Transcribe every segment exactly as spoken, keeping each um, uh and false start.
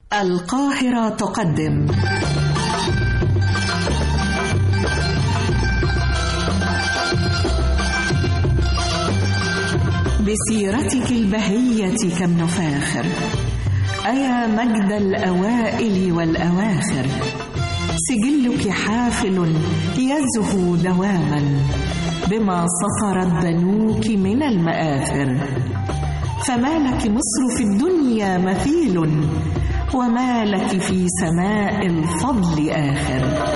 القاهرة تقدم بسيرتك البهية كم نفاخر، أيا مجد الأوائل والأواخر، سجلك حافل يزهو دواما بما سطرت بنوك من المآثر، فما لك مصر في الدنيا مثيل، وما لك في سماء الفضل آخر.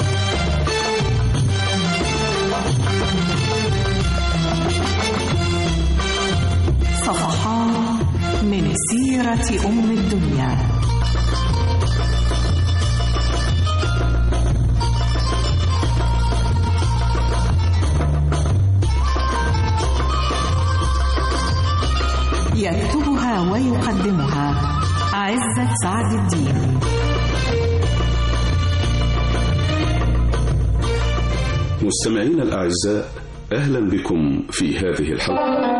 صفحات من سيرة أم الدنيا. يكتبها ويقدمها عزت سعد الدين. مستمعينا الأعزاء، أهلا بكم في هذه الحلقة.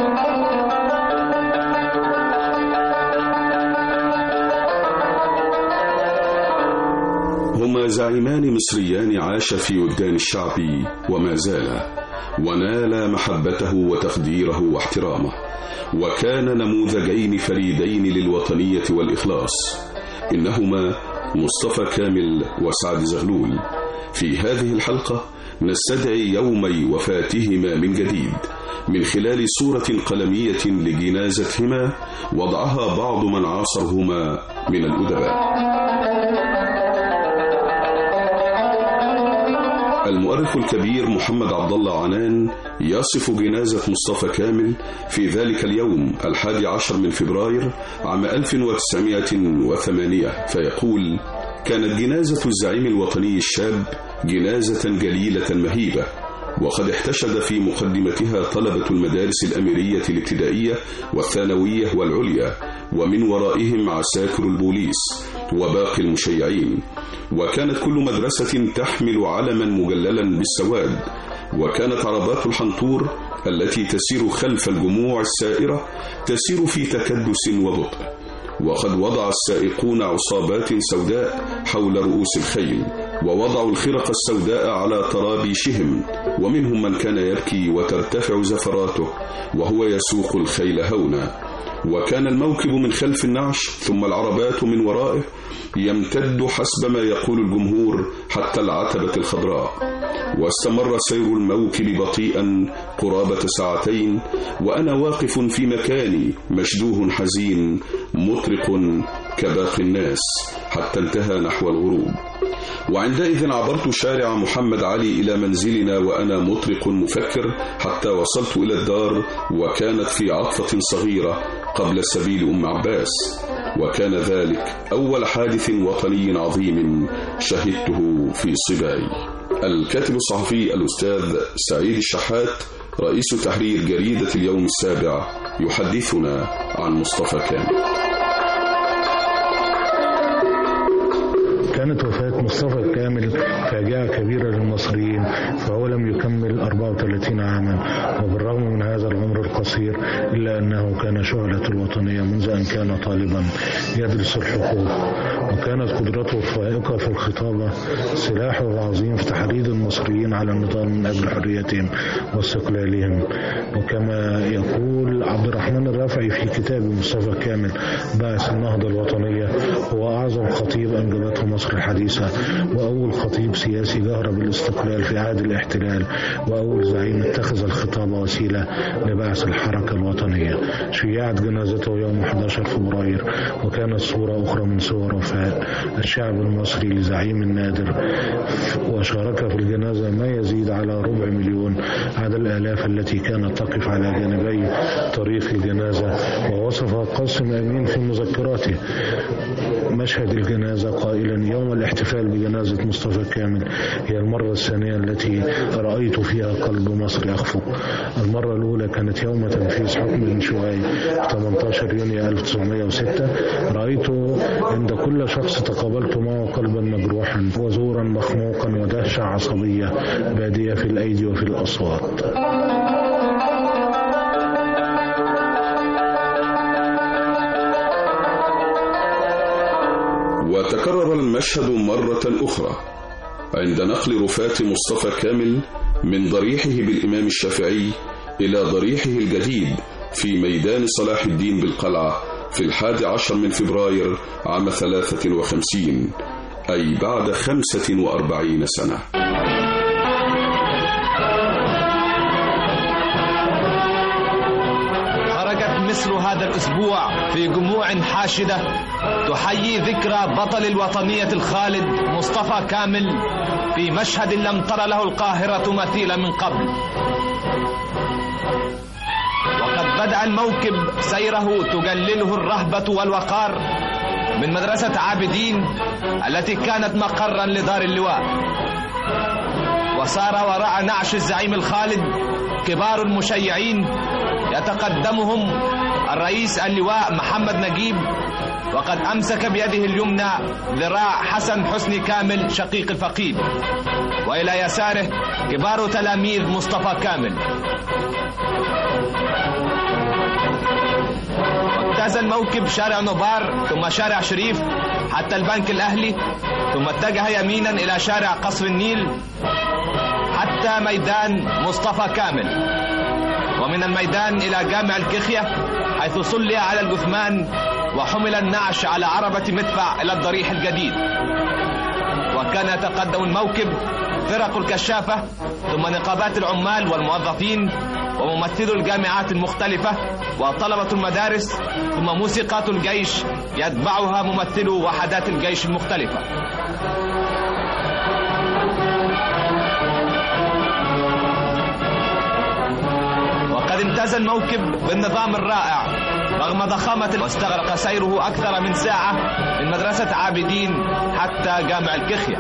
هما زعيمان مصريان عاش في وجدان الشعب وما زال، ونال محبته وتقديره واحترامه، وكان نموذجين فريدين للوطنية والإخلاص، إنهما مصطفى كامل وسعد زغلول. في هذه الحلقة نستدعي يومي وفاتهما من جديد من خلال صورة قلمية لجنازتهما وضعها بعض من عاصرهما من الأدباء. المؤرخ الكبير محمد عبد الله عنان يصف جنازة مصطفى كامل في ذلك اليوم الحادي عشر من فبراير عام ألف وتسعمائة وثمانية فيقول: كانت جنازة الزعيم الوطني الشاب جنازة جليلة مهيبة، وقد احتشد في مقدمتها طلبة المدارس الأميرية الابتدائية والثانوية والعليا، ومن ورائهم عساكر البوليس وباقي المشيعين، وكانت كل مدرسة تحمل علما مجللا بالسواد، وكانت عربات الحنطور التي تسير خلف الجموع السائرة تسير في تكدس وبطء، وقد وضع السائقون عصابات سوداء حول رؤوس الخيل، ووضعوا الخرق السوداء على ترابيشهم، ومنهم من كان يبكي وترتفع زفراته وهو يسوق الخيل هونا، وكان الموكب من خلف النعش ثم العربات من ورائه يمتد حسب ما يقول الجمهور حتى العتبة الخضراء، واستمر سير الموكب بطيئا قرابة ساعتين، وأنا واقف في مكاني مشدوه حزين مطرق كباقي الناس حتى انتهى نحو الغروب. وعندئذ عبرت شارع محمد علي إلى منزلنا وأنا مطرق مفكر حتى وصلت إلى الدار، وكانت في عطفة صغيرة قبل سبيل أم عباس، وكان ذلك أول حادث وطني عظيم شهدته في صباي. الكاتب الصحفي الأستاذ سعيد الشحات رئيس تحرير جريدة اليوم السابع يحدثنا عن مصطفى كامل. كانت وفاة مصطفى كامل فاجعة كبيرة للمصريين، فهو لم يكمل أربعة وثلاثين عاما، وبالرغم من هذا العمر القصير إلا أنه كان شعلة الوطنية منذ أن كان طالبا يدرس الحقوق، وكانت قدرته الفائقة في الخطابة سلاحه العظيم في تحريض المصريين على النضال من أجل حريتهم واستقلالهم. وكما يقول عبد الرحمن الرافعي في كتاب مصطفى كامل باعث النهضة الوطنية: هو أعظم خطيب أنجبته مصر الحديثة، وأول خطيب سياسي جهر بالاستقلال في عهد الاحتلال، وأول زعيم اتخذ الخطابة وسيلة لبعث الحركة الوطنية. شيعت جنازته يوم أحد عشر فبراير، وكانت صورة أخرى من صور وفاء الشعب المصري لزعيم نادر، وشارك في الجنازة ما يزيد على ربع مليون عدد الآلاف التي كانت تقف على جانبي طريق الجنازة. ووصف قاسم أمين في مذكراته مشهد الجنازة قائلا: يوم الاحتفال بجنازة مصطفى كامل هي المرة الثانية التي رأيت فيها قلب مصر يخفق. المرة الأولى كانت يوم تنفيذ حكم بن شوي ثمانية عشر يونيو ألف وتسعمائة وستة، رأيت عند كل شخص تقابلت معه قلبا مجروحا وزورا مخنوقا ودهشة عصبية بادية في الأيدي وفي الأصوات. وتكرر المشهد مرة أخرى عند نقل رفاة مصطفى كامل من ضريحه بالإمام الشافعي إلى ضريحه الجديد في ميدان صلاح الدين بالقلعة في الحادي عشر من فبراير عام ثلاثة وخمسين، أي بعد خمسة وأربعين سنة. خرجت مصر هذا الأسبوع في جموع حاشدة تحيي ذكرى بطل الوطنية الخالد مصطفى كامل في مشهد لم تر له القاهرة مثيلا من قبل. وقد بدأ الموكب سيره تجلله الرهبة والوقار من مدرسة عابدين التي كانت مقرا لدار اللواء، وسار وراء نعش الزعيم الخالد كبار المشيعين يتقدمهم الرئيس اللواء محمد نجيب، وقد أمسك بيده اليمنى ذراع حسن حسني كامل شقيق الفقيد، وإلى يساره كبار تلاميذ مصطفى كامل. واجتاز الموكب شارع نوبار ثم شارع شريف حتى البنك الأهلي، ثم اتجه يمينا إلى شارع قصر النيل حتى ميدان مصطفى كامل، ومن الميدان إلى جامع الكخية حيث صلي على الجثمان وحمل النعش على عربة مدفع إلى الضريح الجديد. وكان يتقدم الموكب فرق الكشافة ثم نقابات العمال والموظفين وممثلو الجامعات المختلفة وطلبة المدارس ثم موسيقات الجيش يتبعها ممثلو وحدات الجيش المختلفة. وقد امتاز الموكب بالنظام الرائع رغم ضخامة، واستغرق سيره أكثر من ساعة من مدرسة عابدين حتى جامع الكخية.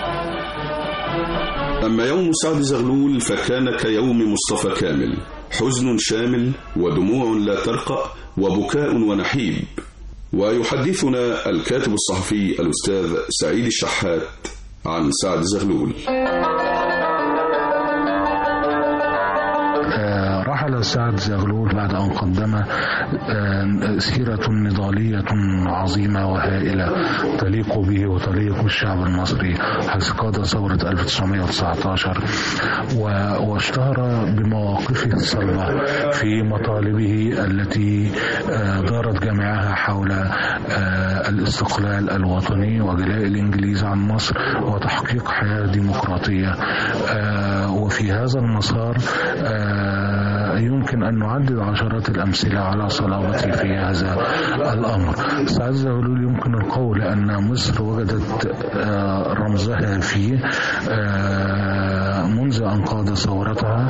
أما يوم سعد زغلول فكان كيوم مصطفى كامل، حزن شامل ودموع لا ترقى وبكاء ونحيب. ويحدثنا الكاتب الصحفي الأستاذ سعيد الشحات عن سعد زغلول. رحل سعد زغلول بعد أن قدم سيرة نضالية عظيمة وهائلة تليق به وتليق بالشعب المصري، حيث قاد ثورة ألف وتسعمائة وتسعة عشر واشتهر بمواقفه الصلبة في مطالبه التي دارت جميعها حول الاستقلال الوطني وجلاء الإنجليز عن مصر وتحقيق حياة ديمقراطية. وفي هذا المسار يمكن أن نعدد عشرات الأمثلة على صلابته في هذا الأمر. سعد زغلول يمكن القول أن مصر وجدت رمزها فيه منذ أن قاد ثورتها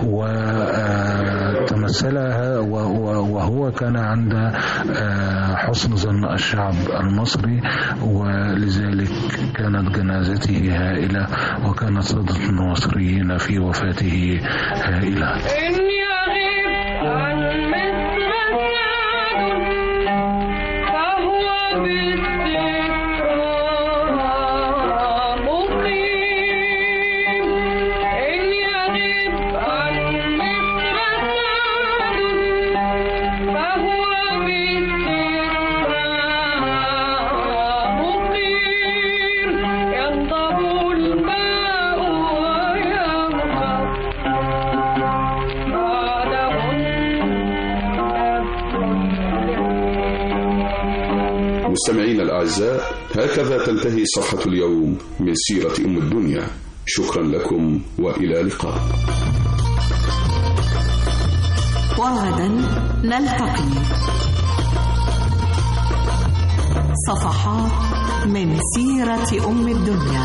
وتمثلها، وهو كان عند حسن ظن الشعب المصري، ولذلك كانت جنازته هائلة وكانت صدى المصريين في وفاته هائلة. مستمعين الأعزاء، هكذا تنتهي صفحة اليوم من سيرة أم الدنيا. شكرا لكم وإلى اللقاء. وغدا نلتقي صفحات من سيرة أم الدنيا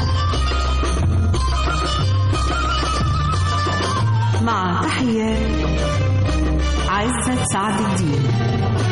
مع تحيات عزت سعد الدين.